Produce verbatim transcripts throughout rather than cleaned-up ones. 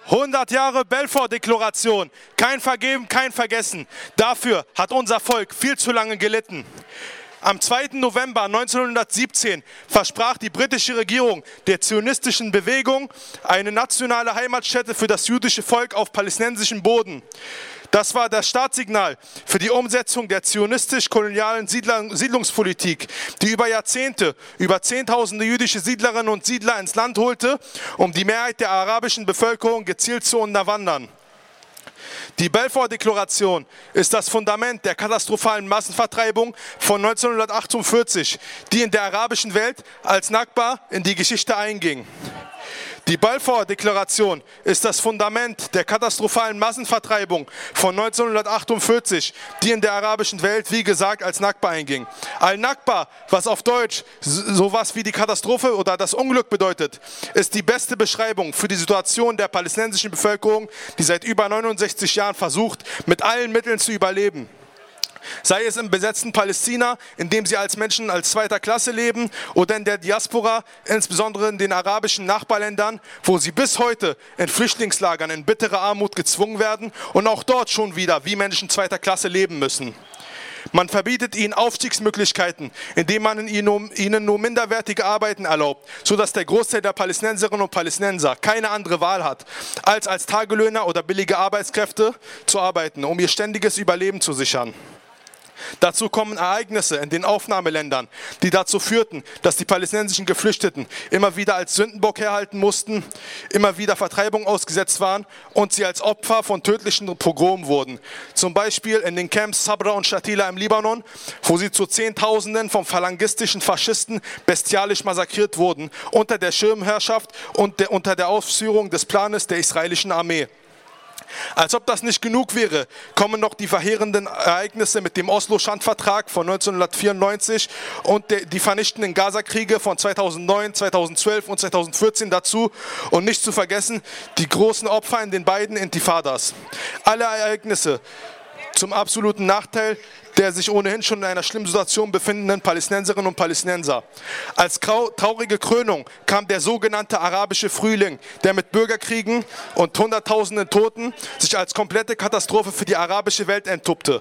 hundert Jahre Balfour-Deklaration, kein Vergeben, kein Vergessen. Dafür hat unser Volk viel zu lange gelitten. Am zweiten November neunzehnhundertsiebzehn versprach die britische Regierung der zionistischen Bewegung eine nationale Heimatstätte für das jüdische Volk auf palästinensischem Boden. Das war das Startsignal für die Umsetzung der zionistisch-kolonialen Siedlungspolitik, die über Jahrzehnte über Zehntausende jüdische Siedlerinnen und Siedler ins Land holte, um die Mehrheit der arabischen Bevölkerung gezielt zu unterwandern. Die Balfour-Deklaration ist das Fundament der katastrophalen Massenvertreibung von neunzehnhundertachtundvierzig, die in der arabischen Welt als Nakba in die Geschichte einging. Die Balfour-Deklaration ist das Fundament der katastrophalen Massenvertreibung von neunzehnhundertachtundvierzig, die in der arabischen Welt, wie gesagt, als Nakba einging. Al-Nakba, was auf Deutsch sowas wie die Katastrophe oder das Unglück bedeutet, ist die beste Beschreibung für die Situation der palästinensischen Bevölkerung, die seit über neunundsechzig Jahren versucht, mit allen Mitteln zu überleben. Sei es im besetzten Palästina, in dem sie als Menschen als zweiter Klasse leben, oder in der Diaspora, insbesondere in den arabischen Nachbarländern, wo sie bis heute in Flüchtlingslagern in bittere Armut gezwungen werden und auch dort schon wieder wie Menschen zweiter Klasse leben müssen. Man verbietet ihnen Aufstiegsmöglichkeiten, indem man ihnen nur minderwertige Arbeiten erlaubt, sodass der Großteil der Palästinenserinnen und Palästinenser keine andere Wahl hat, als als Tagelöhner oder billige Arbeitskräfte zu arbeiten, um ihr ständiges Überleben zu sichern. Dazu kommen Ereignisse in den Aufnahmeländern, die dazu führten, dass die palästinensischen Geflüchteten immer wieder als Sündenbock herhalten mussten, immer wieder Vertreibung ausgesetzt waren und sie als Opfer von tödlichen Pogromen wurden. Zum Beispiel in den Camps Sabra und Shatila im Libanon, wo sie zu Zehntausenden von phalangistischen Faschisten bestialisch massakriert wurden, unter der Schirmherrschaft und der, unter der Ausführung des Planes der israelischen Armee. Als ob das nicht genug wäre, kommen noch die verheerenden Ereignisse mit dem Oslo-Schandvertrag von neunzehnhundertvierundneunzig und die vernichtenden Gaza-Kriege von zweitausendneun, zweitausendzwölf und zweitausendvierzehn dazu und nicht zu vergessen die großen Opfer in den beiden Intifadas. Alle Ereignisse zum absoluten Nachteil der sich ohnehin schon in einer schlimmen Situation befindenden Palästinenserinnen und Palästinenser. Als traurige Krönung kam der sogenannte arabische Frühling, der mit Bürgerkriegen und hunderttausenden Toten sich als komplette Katastrophe für die arabische Welt entpuppte.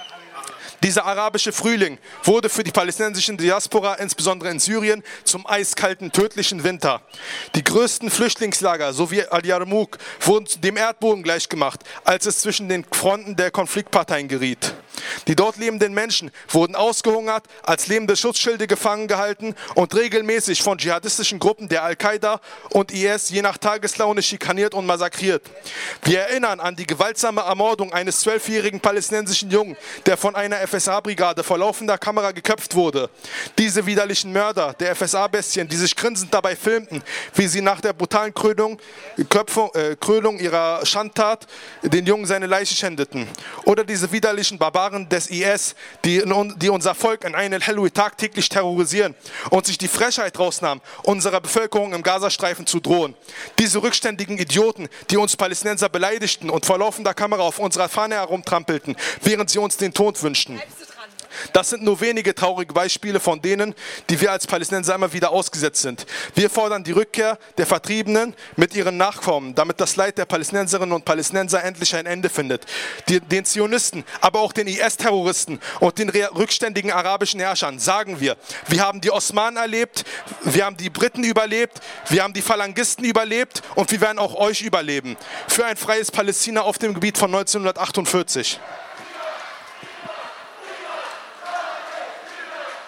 Dieser arabische Frühling wurde für die palästinensischen Diaspora, insbesondere in Syrien, zum eiskalten, tödlichen Winter. Die größten Flüchtlingslager sowie Al-Yarmouk wurden dem Erdboden gleichgemacht, als es zwischen den Fronten der Konfliktparteien geriet. Die dort lebenden Menschen wurden ausgehungert, als lebende Schutzschilde gefangen gehalten und regelmäßig von dschihadistischen Gruppen der Al-Qaida und I S je nach Tageslaune schikaniert und massakriert. Wir erinnern an die gewaltsame Ermordung eines zwölfjährigen palästinensischen Jungen, der von einer F S A-Brigade vor laufender Kamera geköpft wurde. Diese widerlichen Mörder der F S A-Bestien, die sich grinsend dabei filmten, wie sie nach der brutalen Krönung, Köpfung, äh, Krönung ihrer Schandtat den Jungen seine Leiche schändeten. Oder diese widerlichen Barbaren des I S, die, die unser Volk in Ain el-Helwi tagtäglich terrorisieren und sich die Frechheit rausnahmen, unserer Bevölkerung im Gazastreifen zu drohen. Diese rückständigen Idioten, die uns Palästinenser beleidigten und vor laufender Kamera auf unserer Fahne herumtrampelten, während sie uns den Tod wünschten. Das sind nur wenige traurige Beispiele von denen, die wir als Palästinenser immer wieder ausgesetzt sind. Wir fordern die Rückkehr der Vertriebenen mit ihren Nachkommen, damit das Leid der Palästinenserinnen und Palästinenser endlich ein Ende findet. Die, den Zionisten, aber auch den I S-Terroristen und den rückständigen arabischen Herrschern sagen wir, wir haben die Osmanen erlebt, wir haben die Briten überlebt, wir haben die Phalangisten überlebt und wir werden auch euch überleben. Für ein freies Palästina auf dem Gebiet von neunzehnhundertachtundvierzig.